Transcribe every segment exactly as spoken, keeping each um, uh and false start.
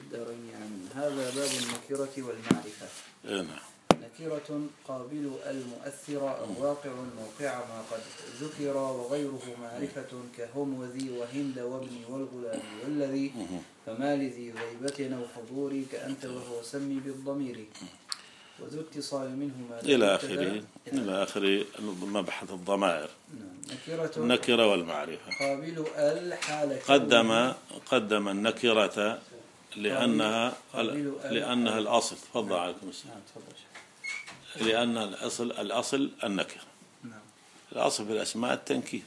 الدارين عن هذا باب النكرة والمعرفة. نعم. نكرة قابل المؤثرة الواقع موقع ما قد ذكر، وغيره معرفة كهم وذي وهند وابني والغلام والذي، فما لذي غيبة أو حضور كأنت وهو سمي بالضمير، وذو اتصال منهما إلى آخره إلى آخر مبحث الضمائر. نكرة النكرة والمعرفة. قابل الحالة قدم قدم النكرة لأنها لأنها الأصل. تفضل عليكم السلام. لأن الأصل الأصل النكرة. الأصل في الأسماء التنكير،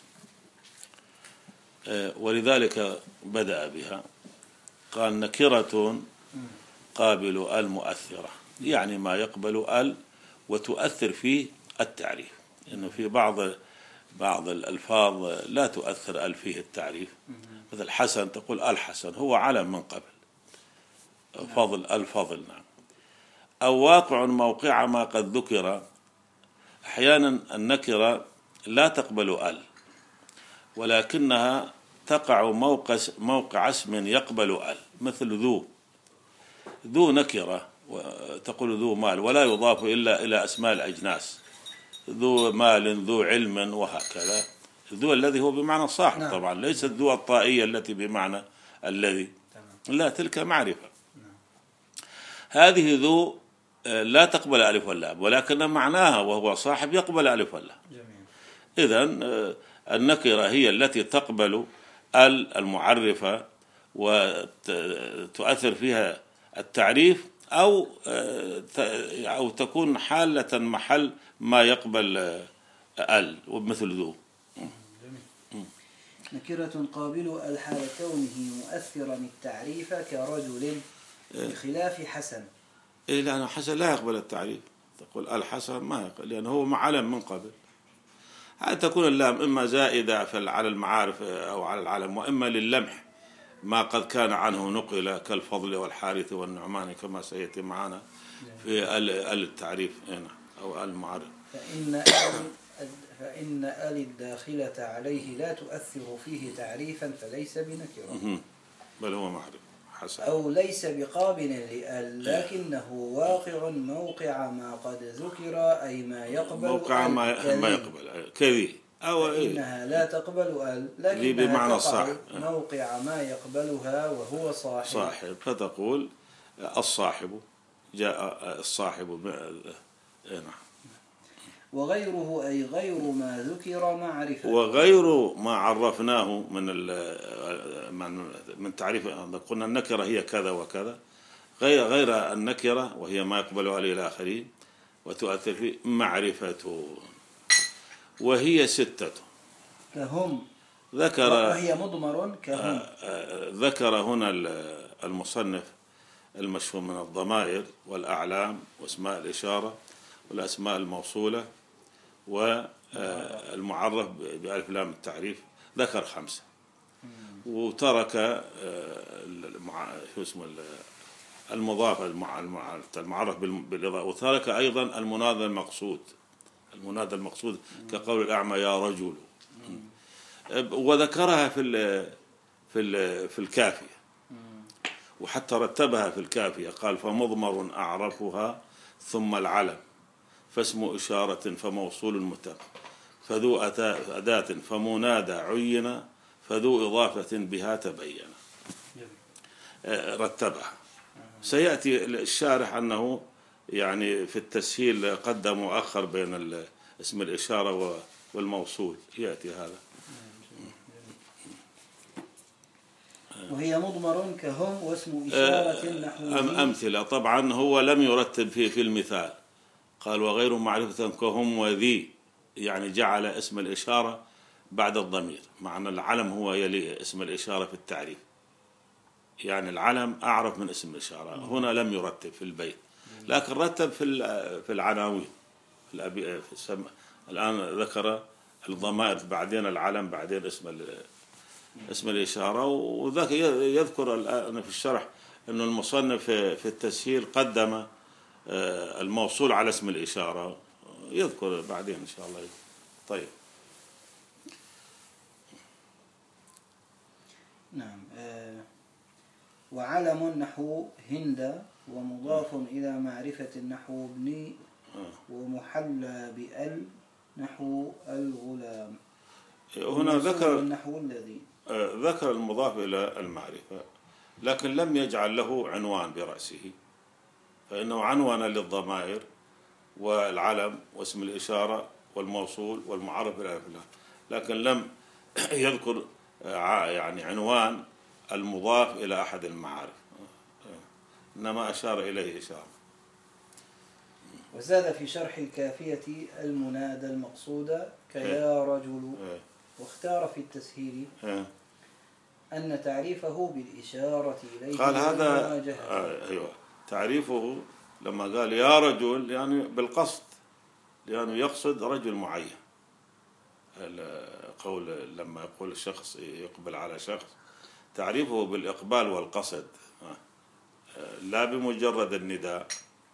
ولذلك بدأ بها. قال نكرة قابل المؤثرة، يعني ما يقبل ال وتؤثر فيه التعريف، إنه في بعض بعض الألفاظ لا تؤثر ال فيه التعريف. مثل حسن تقول الحسن هو علم من قبل، فضل الفضل. نعم. أو واقع موقع ما قد ذكر. أحيانا النكرة لا تقبل ال، ولكنها تقع موقع موقع اسم يقبل ال، مثل ذو. ذو نكرة تقول ذو مال، ولا يضاف إلا إلى أسماء الأجناس، ذو مال ذو علم وهكذا. ذو الذي هو بمعنى صاحب. نعم. طبعا ليست ذو الطائية التي بمعنى الذي. لا، تلك معرفة. نعم. هذه ذو لا تقبل ألف واللام، ولكن معناها وهو صاحب يقبل ألف واللام. إذن النكرة هي التي تقبل ال المعرفة وتؤثر فيها التعريف، أو أو تكون حالة محل ما يقبل ال، ومثل ذو. نكرة قابل الحال كونه مؤثرا التعريف كرجل، بخلاف حسن. إيه، لأن حسن لا يقبل التعريف. تقول الحسن ما يقبل، لأنه هو علم من قبل. هل تكون اللام إما زائدة على المعارف أو على العلم، وإما لللمح ما قد كان عنه نقل، كالفضل والحارث والنعمان كما سيأتي معنا في ال التعريف هنا أو المعرف. فإن فإن ال الداخلة عليه لا تؤثر فيه تعريفا فليس بنكرة، بل هو معرف حسن. أو ليس بقابل لأل، لكنه واقع موقع ما قد ذكر، أي ما يقبل موقع ما, ما يقبل كذي، أو إنها لا تقبل ال، لكنها تقع موقع ما يقبلها وهو صاحب. صاحب، فتقول الصاحب، جاء الصاحب. نعم. وغيره أي غير ما ذكر معرفة. وغير ما عرفناه من من من تعريف. قلنا النكرة هي كذا وكذا، غير غير النكرة وهي ما يقبلها الآخرين وتؤثر في معرفة، وهي ستة. كهم ذكر، وهي مضمر كهم. ذكر هنا المصنف المشهور من الضمائر والأعلام واسماء الإشارة والأسماء الموصولة والمعرف بألف لام التعريف، ذكر خمسة، وترك شو اسمه المضاف المعرف بالإضافة، وترك أيضا المنادى المقصود. المنادى المقصود كقول الأعمى يا رجل، وذكرها في في في الكافية، وحتى رتبها في الكافية. قال فمضمر أعرفها ثم العلم، فاسم إشارة فموصول متم، فذو أداة فمنادى عين، فذو إضافة بها تبين. رتبها. سيأتي الشارح أنه يعني في التسهيل قدم وأخر بين اسم الإشارة والموصول، يأتي هذا. وهي مضمر كهم واسم إشارة نحو أمثلة. طبعا هو لم يرتب في في المثال، قال وغير معرفة كهم وذي، يعني جعل اسم الإشارة بعد الضمير، مع أن العلم هو يلي اسم الإشارة في التعريف، يعني العلم أعرف من اسم الإشارة. هنا لم يرتب في البيت، لكن رتب في في العناوين في الأبي في السم. الآن ذكر الضمائر، بعدين العلم، بعدين اسم اسم الإشارة. وذاك يذكر الآن في الشرح أن المصنف في التسهيل قدم الموصول على اسم الإشارة، يذكر بعدين إن شاء الله. طيب. نعم. وعلم نحو هند ومضاف إلى معرفة نحو ابن ومحلى بأل نحو الغلام. هنا ذكر النحو الذي ذكر المضاف إلى المعرفة، لكن لم يجعل له عنوان برأسه، فإنه عنوان للضمائر والعلم واسم الإشارة والموصول والمعرف إلى آخره، لكن لم يذكر يعني عنوان المضاف إلى أحد المعارف، إنما أشار إليه إشارة. وزاد في شرح الكافية المنادى المقصود كيا رجل، واختار في التسهيل أن تعريفه بالإشارة إليه قال هذا آه أيوة تعريفه لما قال يا رجل يعني بالقصد، لأنه يقصد رجل معين. قول لما يقول الشخص يقبل على شخص تعريفه بالإقبال والقصد لا بمجرد النداء.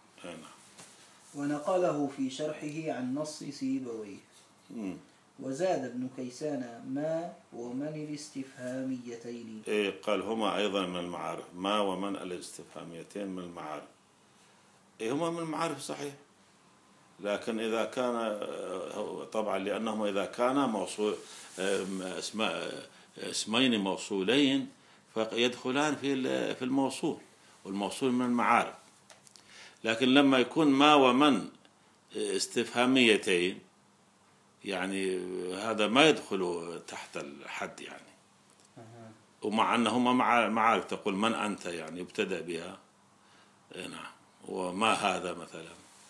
ونقله في شرحه عن نص سيبويه. وزاد ابن كيسان ما ومن الاستفهاميتين. إيه قال هما أيضا من المعارف، ما ومن الاستفهاميتين من المعارف. إيه هما من المعارف صحيح، لكن إذا كان طبعا لأنهما إذا كانا موصول اسماء اسمين موصولين فيدخلان في في الموصول، والموصول من المعارف. لكن لما يكون ما ومن استفهاميتين يعني هذا ما يدخل تحت الحد يعني. ومع أنهما معارف، تقول من أنت يعني ابتدأ بها، نعم، وما هذا مثلا.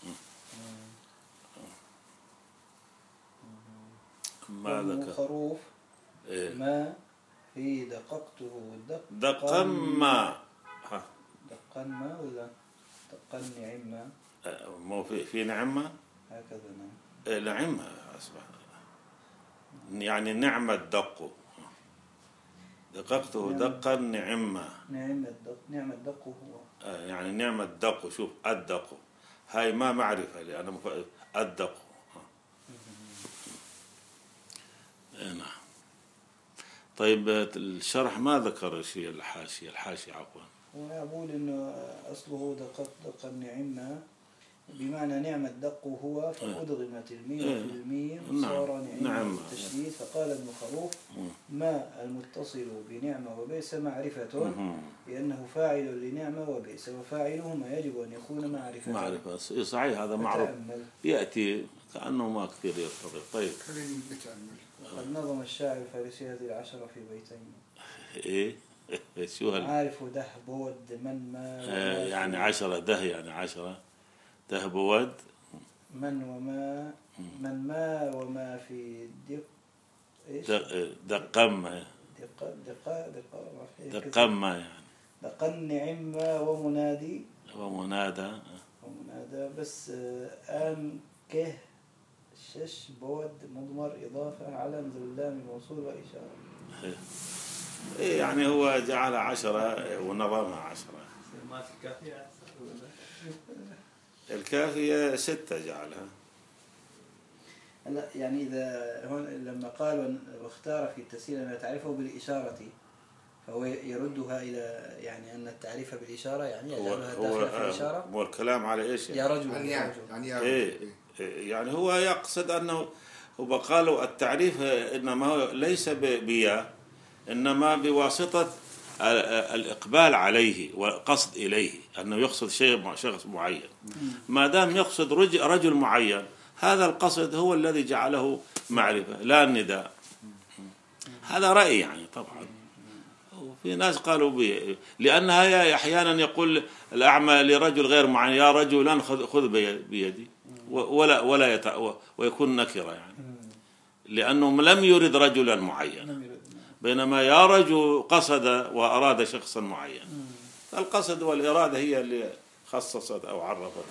ما ذكر خروف إيه؟ ما في دققته دق دقا ما ها دقا ما ولا دقا نعمة؟ مو في في نعمة هكذا نعم. إيه نعمة أصبح يعني نعمة دق، دققته دقا نعمة. نعمة دق نعمة دق هو يعني نعمة دق. شوف الدق هاي ما معرفة لأنه الدق. نعم. طيب الشرح ما ذكر شيء الحاشية الحاشية عفوا. هو يقول إنه أصله دق دق النعمة بمعنى نعمة دق هو، فأدغمت الميم في الميم صار نعمة التشديد. فقال ابن خروف ما المتصل بنعمة وبئس معرفة لأنه فاعل لنعمة وبئس، وفاعله ما يجب أن يكون معرفة. معرفة صحيح، هذا معروف يأتي كأنه ما كثير يرتبط. طيب قد نظم الشاعر الفارسي هذه العشرة في بيتين. إيه شو هال؟ عارف ده بود من ما آه يعني عشرة ده يعني عشرة ده بود من وما من ما وما في دق إيش دقم دق دق دق دقم يعني دقن نعمة ومنادي ومنادى ومنادى بس آن كه شش بود مضمر إضافة علم ذو اللام موصول وإشارة. إيه يعني هو جعل عشرة ونظمها عشرة. ما في الكافية الكافية ستة جعلها. لا يعني إذا هون لما قال واختار في التسهيل ما تعرفه بالإشارة فهو يردها إلى يعني أن التعريف بالإشارة يعني يجعلها داخلة في الإشارة. هو الكلام على إيش يعني؟ يا رجل يعني يعني يعني إيه يعني هو يقصد أنه هو قالوا التعريف إنما ليس بيا، إنما بواسطة الإقبال عليه والقصد إليه، أنه يقصد شيء مع شخص معين. ما دام يقصد رجل معين هذا القصد هو الذي جعله معرفة لا النداء. هذا رأي يعني طبعا، وفي ناس قالوا به لأنها أحيانا يقول الأعمى لرجل غير معين يا رجلان خذ بيدي ولا ولا يتع... ويكون نكرة يعني لأنه لم يرد رجلا معينا، بينما يا رجل قصد وأراد شخصا معين. القصد والإرادة هي اللي خصصت أو عرفت.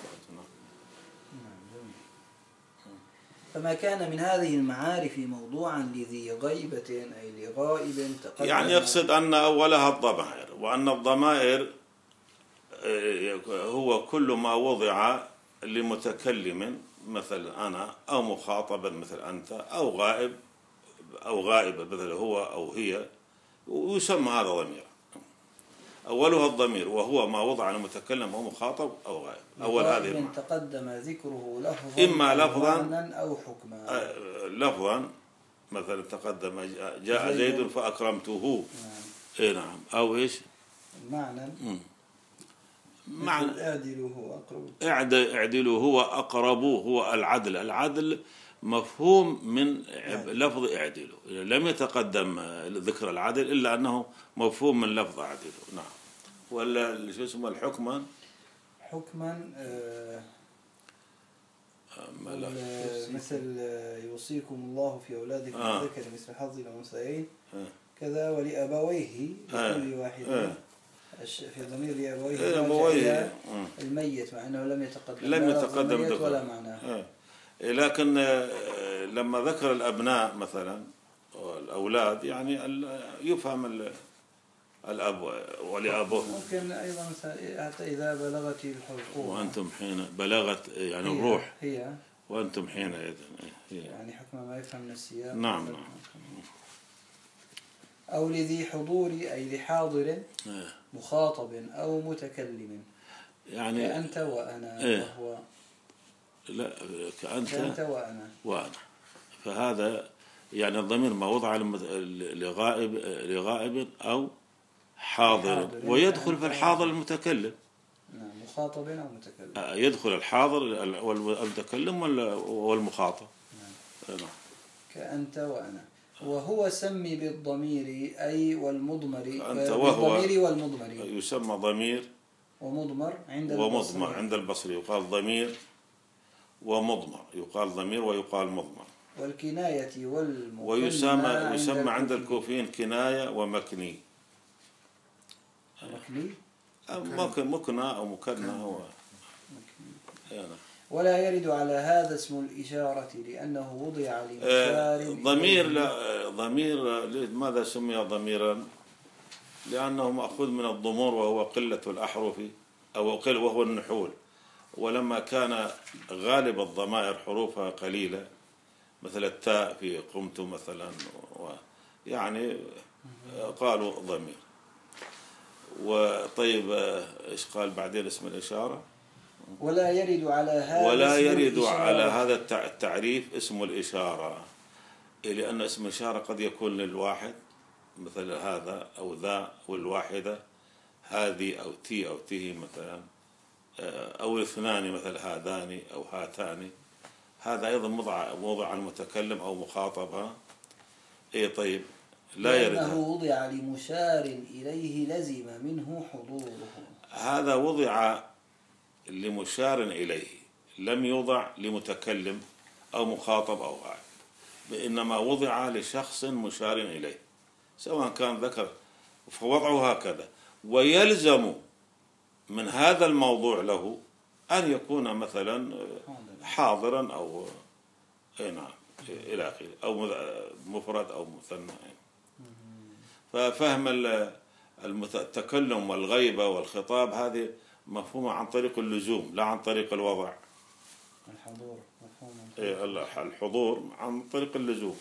فما كان من هذه المعارف موضوعا لذي غيبة أي لغائب تقدم يعني يقصد أن أولها الضمائر، وأن الضمائر هو كل ما وضع لمتكلم مثل أنا أو مخاطبا مثل أنت أو غائب أو غائبة مثل هو أو هي، ويسمى هذا ضمير. أولها الضمير وهو ما وضع للمتكلم أو مخاطب أو غائب. أول هذه من المعنى. تقدم ذكره لفظا إما لفظا معنى أو حكما. لفظا مثلا تقدم جاء زيد فأكرمته. نعم. إيه نعم. أو إيش معنى معنى اعدلوا هو أقرب. اعدلوا هو أقرب، هو العدل. العدل مفهوم من لفظ اعدلوا، لم يتقدم ذكر العدل إلا أنه مفهوم من لفظ اعدلوا. نعم. ولا شو اسمه الحكما حكما آه لا. مثل يوصيكم الله في أولادكم آه. الذكر مثل حظ الأنثيين آه. كذا ولأبويه آه. لكل واحد آه. في ضمير لأبويه إيه راجع أبويه. إلى الميت مع أنه لم يتقدم لم لا لفظ يتقدم الميت ذكر. ولا معناه. آه. لكن آه، لما ذكر الأبناء مثلا الأولاد يعني ال- يفهم ال- الأب ولأبوه. ممكن أيضا حتى إذا بلغت الحلقوم وأنتم حين بلغت يعني هي الروح هي وأنتم حينئذ. يعني حكم ما يفهم من السياق. نعم نعم. أو لذي حضور أي لحاضر آه. مخاطب أو متكلم يعني كأنت وأنا. إيه. وهو لا كأنت كأنت وأنا. وأنا. فهذا يعني الضمير ما وضع لغائب لغائب أو حاضر، حاضر. ويدخل في الحاضر المتكلم. نعم مخاطب أو متكلم. يدخل الحاضر والمتكلم والمخاطب. نعم. نعم. كأنت وأنا. وهو سمي بالضمير أي والمضمر. أنت وهو بالضمير والمضمر يسمى ضمير ومضمر عند ومضمر البصري. عند البصري يقال ضمير ومضمر، يقال ضمير ويقال مضمر. والكناية والمكنى ويسمى يسمى عند عند الكوفيين كناية ومكني. مكني. ممكن مكنى أو مكنى هو. يعني. ولا يرد على هذا اسم الإشارة لأنه وضع لمشار. ضمير لا ضمير لماذا سمي ضميرا؟ لأنه مأخوذ من الضمور وهو قلة الأحرف أو قل وهو النحول، ولما كان غالب الضمائر حروفها قليلة مثل التاء في قمت مثلا يعني قالوا ضمير. وطيب ايش قال بعدين اسم الإشارة؟ ولا يرد على هذا ولا اسم يرد الإشارة. على هذا التعريف اسم الإشارة، لأن اسم الإشارة قد يكون للواحد مثل هذا أو ذا، والواحدة هذه أو تي أو تيه مثلا، أو الاثنان مثل هذان أو هاتان. هذا أيضا موضع موضع المتكلم أو مخاطبها. إيه طيب لا يرد. لأنه وضع لمشار إليه لزم منه حضوره. هذا وضع لمشار إليه، لم يوضع لمتكلم أو مخاطب أو غائب، إنما وضع لشخص مشار إليه سواء كان ذكر، فوضعه هكذا. ويلزم من هذا الموضوع له أن يكون مثلا حاضرا أو أي نعم إلى آخره، أو مفرد أو مثنى. ففهم التكلم والغيبة والخطاب هذه مفهومة عن طريق اللزوم لا عن طريق الوضع. الحضور مفهوم. الحضور عن طريق اللزوم.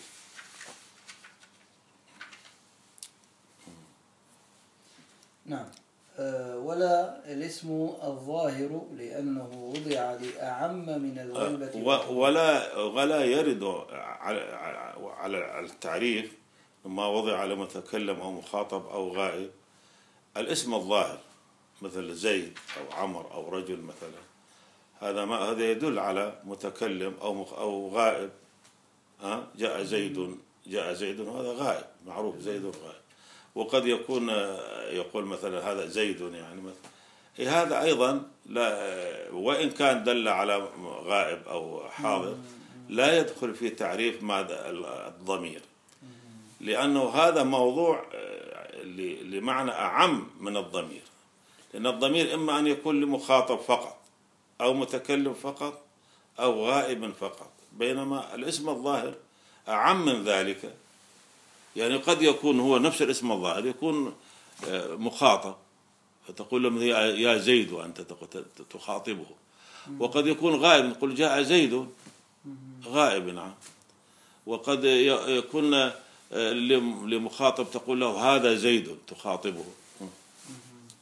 نعم. أه ولا الاسم الظاهر لأنه وضع لأعم من الغيبة. ولا ولا يرد على على التعريف ما وضع على متكلم أو مخاطب أو غائب. الاسم الظاهر مثل زيد أو عمر أو رجل مثلا، هذا ما هذا يدل على متكلم أو مخ أو غائب. ها جاء زيد جاء زيد وهذا غائب معروف زيد غائب. وقد يكون يقول مثلا هذا زيد يعني مثلا، هذا أيضا لا وإن كان دل على غائب أو حاضر لا يدخل في تعريف ماذا الضمير، لأنه هذا موضوع لمعنى أعم من الضمير. لأن الضمير إما أن يكون لمخاطب فقط أو متكلم فقط أو غائب فقط، بينما الاسم الظاهر أعم من ذلك. يعني قد يكون هو نفس الاسم الظاهر يكون مخاطب فتقول له يا زيد وأنت تخاطبه، وقد يكون غائب نقول جاء زيد غائب. نعم. وقد يكون لمخاطب تقول له هذا زيد تخاطبه.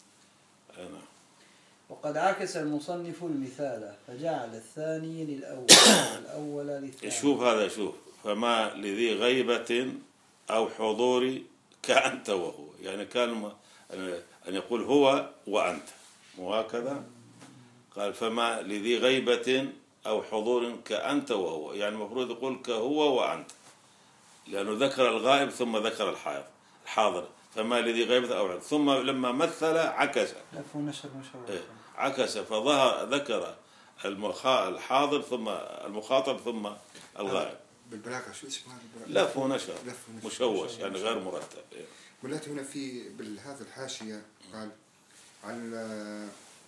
وقد عكس المصنف المثال فجعل الثاني للأول والأول للثاني. شوف هذا شوف فما لذي غيبة أو حضور كأنت وهو، يعني كان أن يقول هو وأنت وهكذا. قال فما لذي غيبة أو حضور كأنت وهو، يعني المفروض يقول كهو وأنت، لأنه ذكر الغائب ثم ذكر الحاضر الحاضر فما لذي غيبة أو حضور، ثم لما مثل عكس لف ونشر مشوش. إيه، عكس فظهر ذكر المخا الحاضر ثم المخاطب ثم الغائب. بالبلاغة شو اسمها البلاغة؟ لف ونشر لف ونشر. مشوش يعني غير مرتب. إيه. ولات هنا في بهذا الحاشية قال على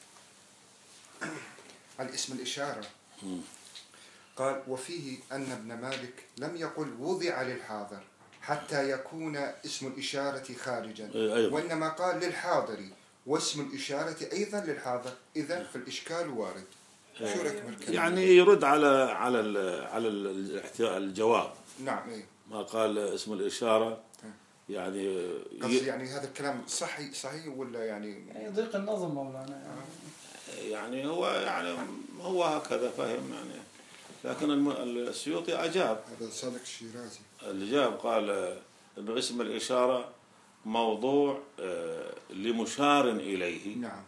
على اسم الإشارة قال وفيه أن ابن مالك لم يقل وضع للحاضر حتى يكون اسم الإشارة خارجا، أيضا. وإنما قال للحاضر واسم الإشارة أيضا للحاضر، إذن فالإشكال وارد. شو رأيك بالكلام؟ يعني يرد على على ال على ال الجواب. نعم إيه. ما قال اسم الإشارة يعني قصدي يعني هذا الكلام صحيح صحيح ولا يعني يعني ضيق النظم مولانا يعني. يعني هو يعني هو هكذا فهم يعني، لكن السيوطي أجاب. هذا صادق الشيرازي الجاب قال إنه اسم الإشارة موضوع لمشار إليه. نعم.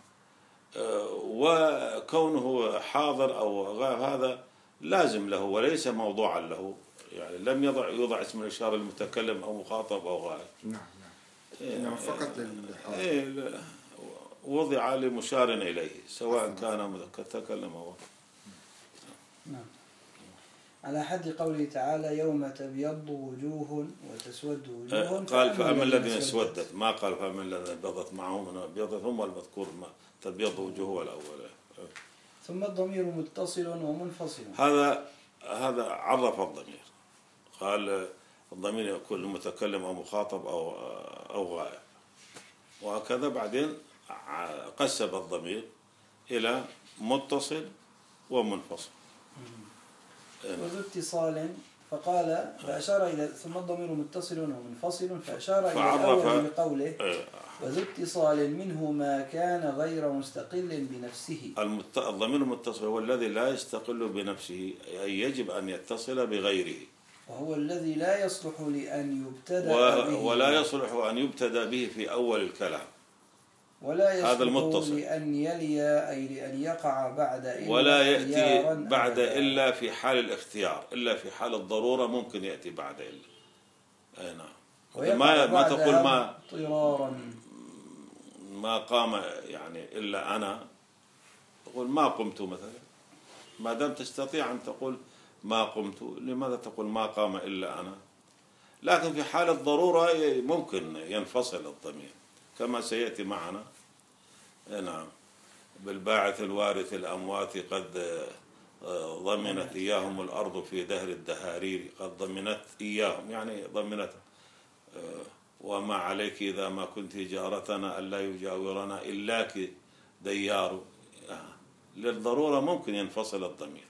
وكونه حاضر أو غير هذا لازم له وليس موضوعا له، يعني لم يضع يوضع اسم الإشارة للمتكلم أو مخاطب أو غائب. نعم نعم. نعم فقط للحاضر. إيه وضع لمشار إليه سواء كان متكلم أو. نعم. على حد قوله تعالى يوم تبيض وجوه وتسود وجوه. قال فأما الذين اسودت، ما قال فأما الذين بيضت معهم ابيضت هم المذكور ما تبيض وجوه الأول. ثم الضمير متصل ومنفصل. هذا هذا عرف الضمير، قال الضمير يكون متكلم أو مخاطب أو أو غائب، وهكذا بعدين قسم الضمير إلى متصل ومنفصل. وذو اتصال فقال فأشار إلى ثم الضمير متصل ومنفصل فأشار إلى الأول بقوله وذو اتصال منه ما كان غير مستقل بنفسه. الضمير المتصل هو الذي لا يستقل بنفسه، أي يجب أن يتصل بغيره، وهو الذي لا يصلح لأن يبتدأ و... به ولا يصلح أن يبتدأ به في أول الكلام، ولا يصلح هذا المتصل، لأن يلي أي لأن يقع بعد إلا ولا يأتي اختياراً بعد أبداً. إلا في حال الاختيار، إلا في حال الضرورة ممكن يأتي بعد إلا. أي نعم. ويقع ما ما تقول بعدها ما اضطرارا ما قام يعني إلا أنا، تقول ما قمت مثلا، ما دام تستطيع أن تقول ما قمت لماذا تقول ما قام إلا أنا؟ لكن في حال الضرورة ممكن ينفصل الضمير كما سيأتي معنا. نعم. بالباعث الوارث الأموات قد ضمنت إياهم الأرض في دهر الدهارير، قد ضمنت إياهم يعني ضمنت. وما عليك إذا ما كنت جارتنا ألا يجاورنا إلاك ديار، للضرورة ممكن ينفصل الضمير.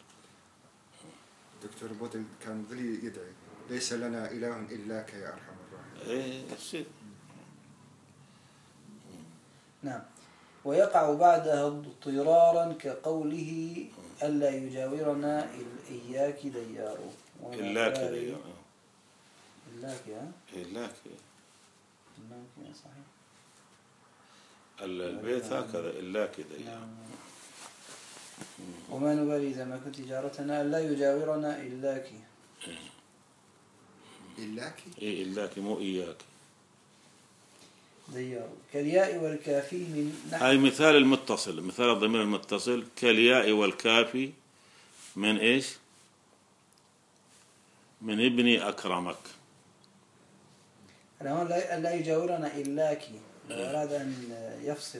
دكتور بوتل كان ذلي يدعي ليس لنا إله إلاك يا أرحم الراحمين. إيه يصير. نعم. ويقع بعدها اضطرارا كقوله ألا يجاورنا إياك ديار. إلاك ديار. إلاك ها؟ إلاك. إلاك صحيح. البيت هكذا إلاك ديار. وما نبالي إذا ما كنت جارتنا لا يجاورنا إلاك. إلاك؟ إيه إلاك مو إياك. ديار كالياء والكافي من نحو. هاي مثال المتصل، مثال الضمير المتصل كالياء والكافي من إيش؟ من ابني أكرمك. أنا هون لا يجاورنا إلاك، لو أراد أن يفصل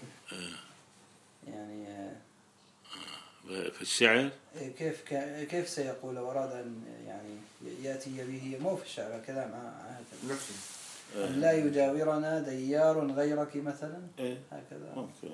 يعني في الشعر كيف كيف سيقول لو أراد أن يعني يأتي به مو في الشعر الكلام هكذا أن لا يجاورنا ديار غيرك مثلا هكذا ممكن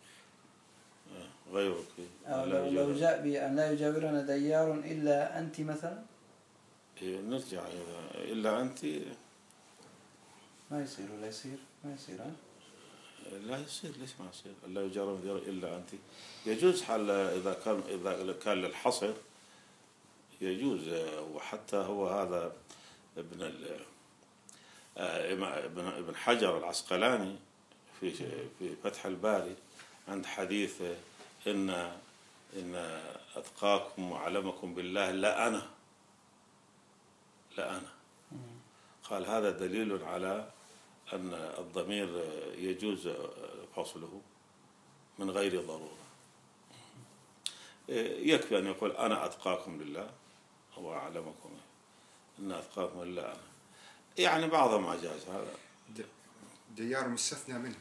غيرك أو لو جاء بأن لا يجاورنا ديار إلا أنت مثلا نرجع إلا أنت ما يصير ولا يصير ما يصير ها لا يصير، ليش ما يصير؟ لا يجار مدير إلا أنت. يجوز حال إذا كان إذا كان للحصر يجوز. وحتى هو هذا ابن ال ابن ابن حجر العسقلاني في في فتح الباري عند حديث إن إن أتقاكم وأعلمكم بالله لا أنا لا أنا قال هذا دليل على أن الضمير يجوز فصله من غير ضرورة. يكفي أن يقول أنا أتقاكم لله وأعلمكم إن أتقاكم لله أنا. يعني بعضهم ما جاز هذا. ديار مستثنى منه،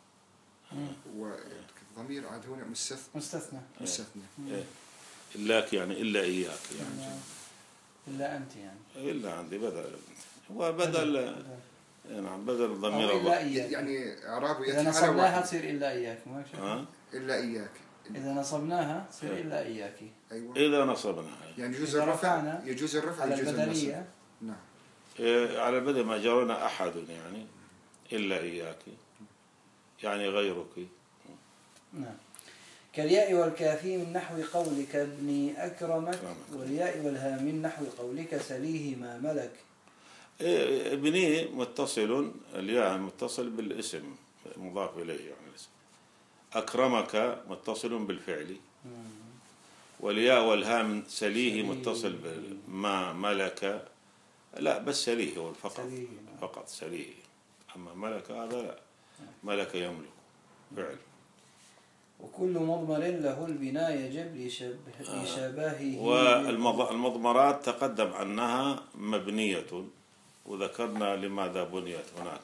والضمير عاد هنا مستثنى مستثنى مستثنى إلاك يعني إلا إياك يعني إلا أنت يعني إلا عندي بدل هو بدل نعم بدل الضمير إلا إياك. يعني إعرابه إذا نصبناها تصير إلا إياك. ها؟ إلا إياك. إذا نصبناها تصير إلا إياك. أيوة. إذا نصبناها يعني يجوز الرفع يجوز الرفع على يجوز النصب. نعم. على بدل ما جرنا أحد يعني إلا إياك يعني غيرك. نعم. كالياء والكافي من نحو قولك ابني أكرمك، والياء والها من نحو قولك سليه ما ملك. ابني متصل، الياء متصل بالاسم مضاف إليه يعني الاسم. أكرمك متصل بالفعل، والياء والها من سليه متصل بما ملك. لا بس سليه هو فقط فقط سليه. أما ملك هذا لا، ملك يملك فعل. وكل مضمر له البناء يجب لشباهه. والمضمرات تقدم أنها مبنية وذكرنا لماذا بنيت هناك.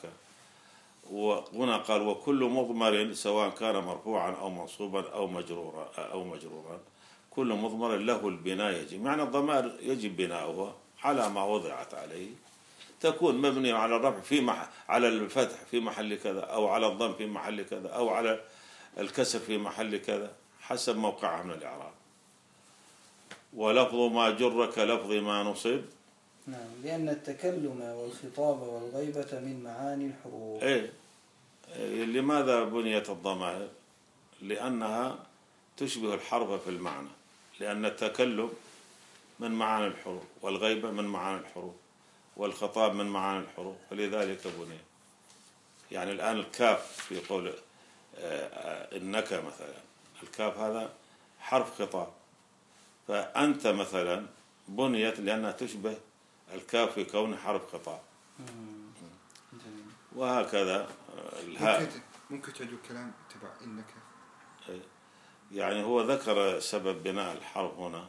وهنا قال وكل مضمر سواء كان مرفوعا أو منصوبا أو مجرورا أو مجرورا كل مضمر له البناء يجب، يعني الضمائر يجب بناؤها على ما وضعت عليه. تكون مبنية على الرفع في مح... على الفتح في محل كذا، أو على الضم في محل كذا، أو على الكسر في محل كذا حسب موقعها من الإعراب. ولفظ ما جر كلفظ ما نصب. نعم، لأن التكلم والخطاب والغيبة من معاني الحروف. إيه. لماذا بنيت الضمائر؟ لأنها تشبه الحرف في المعنى، لأن التكلم من معاني الحروف، والغيبة من معاني الحروف، والخطاب من معاني الحروف، فلذلك بني. يعني الآن الكاف في قول إنك مثلا، الكاف هذا حرف خطاب، فأنت مثلا بنيت لأنها تشبه الكاف في كون حرف خطاب. وهكذا الهاء. ممكن ممكن تعيد الكلام تبع إنك. يعني هو ذكر سبب بناء الحرف هنا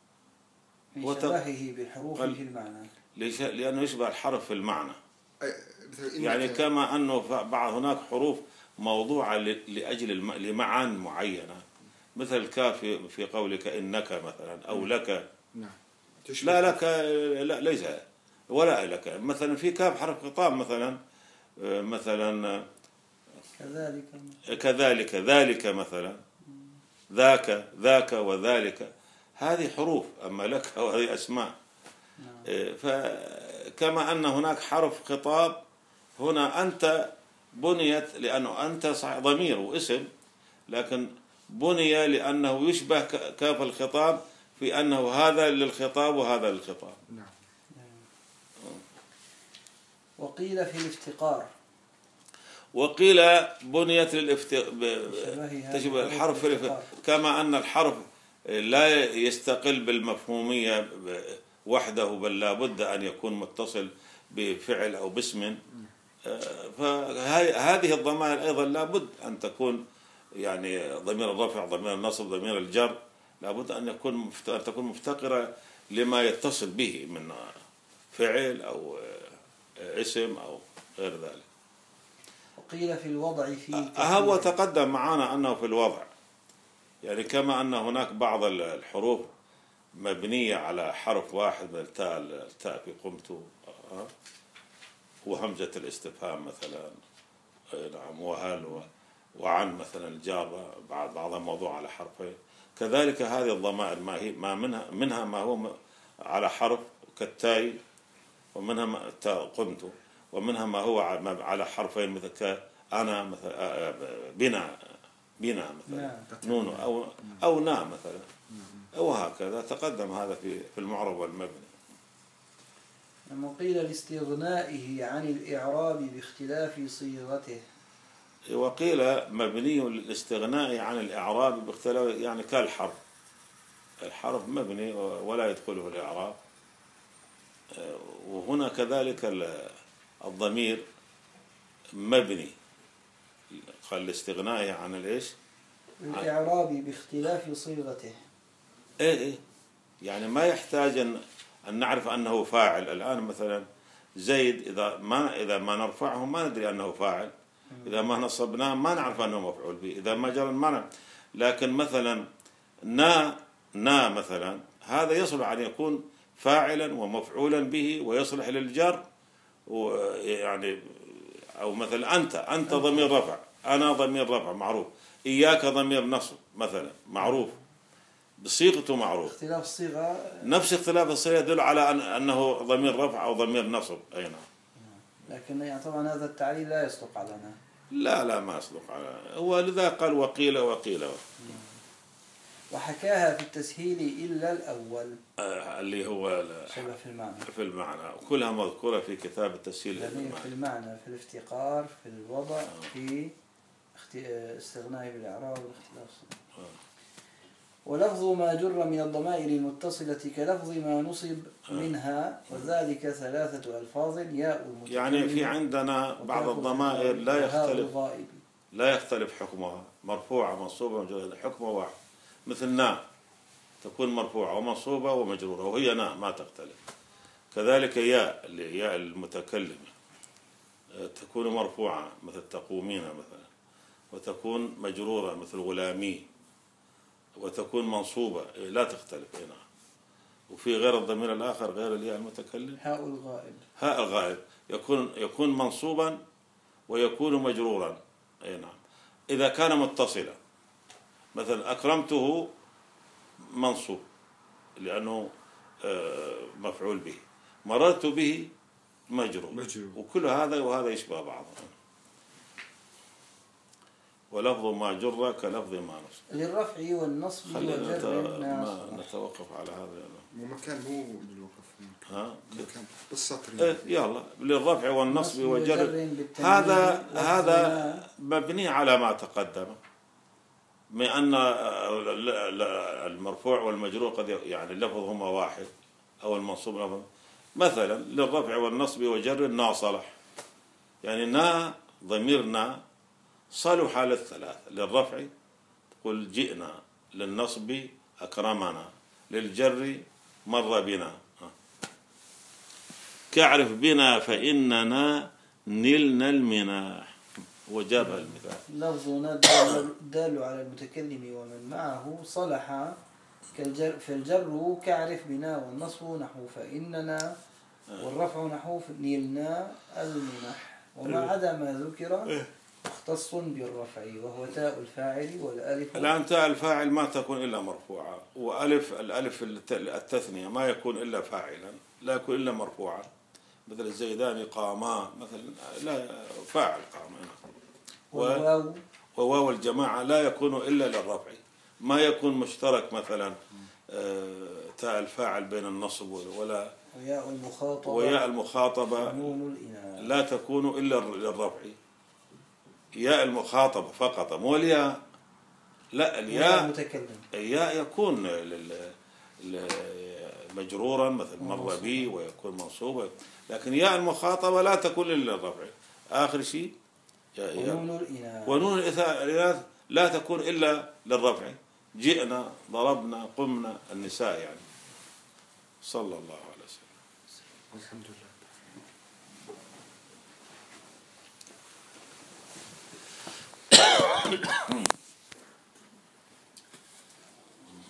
لشبهه بالحروف في المعنى، لأنه يشبه الحرف في المعنى. يعني إنك. كما أنه بعض هناك حروف موضوعة لأجل الم... لمعان معينة، مثل الكاف في قولك إنك مثلا أو لك. نعم. لا لك لا ليس ولا لك. مثلا في كاف حرف خطاب مثلا مثلا كذلك كذلك ذلك مثلا ذاك ذاك وذلك، هذه حروف. أما لك وهذه أسماء. فكما أن هناك حرف خطاب هنا أنت بنيت لأنه أنت صحيح ضمير واسم، لكن بني لأنه يشبه كاف الخطاب في أنه هذا للخطاب وهذا للخطاب. نعم. وقيل في الافتقار. وقيل بنيت للافتقار تشبه الحرف في الافتقار، كما أن الحرف لا يستقل بالمفهومية وحده، بل لا بد أن يكون متصل بفعل أو باسم. فهذه الضمائر أيضا لا بد أن تكون يعني ضمير الرفع، ضمير النصب، ضمير الجر، لا بد أن يكون أن تكون مفتقرة لما يتصل به من فعل أو اسم أو غير ذلك. وقيل في الوضع في هو تقدم معنا أنه في الوضع، يعني كما أن هناك بعض الحروف مبنية على حرف واحد من التاء، التاء في قمت وهمزة الاستفهام مثلا، نعم، وهل وعن مثلا الجارة بعض بعضها موضوع على حرفين. كذلك هذه الضمائر ما هي ما منها منها ما هو على حرف كالتاء، ومنها ما تاء قمت، ومنها ما هو على حرفين مثل أنا مثلا، بنا بنا مثلا نعم. نون أو أو نا مثلا، وهكذا تقدم هذا في في المعرب والمبني. وقيل لاستغنائه عن الإعراب باختلاف صيغته. وقيل مبني للاستغناء عن الإعراب باختلاف، يعني كالحرف، الحرف مبني ولا يدخله الإعراب، وهنا كذلك الضمير مبني، قال الاستغناء عن الإيش؟ الإعراب باختلاف صيغته. إيه إيه، يعني ما يحتاج أن أن نعرف أنه فاعل. الآن مثلا زيد إذا ما إذا ما نرفعه ما ندري أنه فاعل، إذا ما نصبناه ما نعرف أنه مفعول به، إذا ما جرى ما نعرف. لكن مثلا نا نا مثلا هذا يصلح أن يكون فاعلا ومفعولا به ويصلح للجر، ويعني أو مثلا أنت أنت ضمير رفع، أنا ضمير رفع معروف، إياك ضمير نصب مثلا معروف، بصيغته معروف. اختلاف الصيغة نفس اختلاف الصيغة يدل على أن أنه ضمير رفع أو ضمير نصب. أي نعم. لكن يعني طبعا هذا التعليل لا يصدق علينا. لا لا ما يصدق على، هو لذا قال وقيل وقيل. وحكاها في التسهيل إلا الأول آه اللي هو شبه في المعنى، في المعنى، كلها مذكورة في كتاب التسهيل. يعني في المعنى، في الافتقار، في الوضع، في استغناء بالإعراب والاختلاف الصيغة. ولفظ ما جر من الضمائر المتصلة كلفظ ما نصب منها، وذلك ثلاثة ألفاظ ياء المتكلم. يعني في عندنا بعض الضمائر لا يختلف لا يختلف حكمها، مرفوعة منصوبة مجرورة، حكمها واحد، مثل نا تكون مرفوعة ومنصوبة ومجرورة وهي نا ما تختلف. كذلك ياء اللي ياء المتكلم تكون مرفوعة مثل تقومين مثلا، وتكون مجرورة مثل غلامي، وتكون منصوبة لا تختلف هنا. وفي غير الضمير الآخر غير الياء المتكلم هاء الغائب، هاء الغائب يكون يكون منصوبا ويكون مجرورا. أي نعم. إذا كان متصلا مثلا أكرمته منصوب لأنه مفعول به، مررت به مجرور، مجرور. وكل هذا وهذا يشبه بعض. ولفظ ما جر كلفظ ما نصب. للرفع والنصب والجر ما نتوقف على هذا. مو مكان مو للوقف. ها مكان بالسطر. إيه يلا للرفع والنصب والجر، هذا هذا مبني على ما تقدم من أن المرفوع والمجرور قد يعني لفظهما واحد أو المنصوب لفظ. مثلا للرفع والنصب والجر نا صلح، يعني نا ضميرنا صلح للثلاث، للرفع تقول جئنا، للنصب أكرمنا، للجر مر بنا. كاعرف بنا فإننا نلنا المناح، وجابها المثال. لفظنا دال على المتكلم ومن معه صلح كالجر، في الجر كاعرف بنا، والنصب نحو فإننا، والرفع نحو نلنا المنح. وما عدا ما ذكر مختص بالرفع، وهو تاء الفاعل والالف. الآن تاء الفاعل ما تكون إلا مرفوعة، وألف الألف التثنية ما يكون إلا فاعلا، لا يكون إلا مرفوعا، مثل الزيدان قاما مثلا لا فاعل قاما. والواو وواو الجماعة لا يكون إلا للرفع، ما يكون مشترك مثلا تاء الفاعل بين النصب ولا وياء المخاطبة وياء المخاطبة لا تكون إلا للرفع. ياء المخاطبة فقط، مو الياء، لا الياء المتكلم، الياء يكون مجرورا مثل مر بي ويكون منصوبا، لكن ياء المخاطبة لا تكون إلا للرفع. آخر شيء ونون الإناث، ونون الإناث لا تكون إلا للرفع. جئنا، ضربنا، قمنا، النساء يعني. صلى الله عليه وسلم. الحمد لله.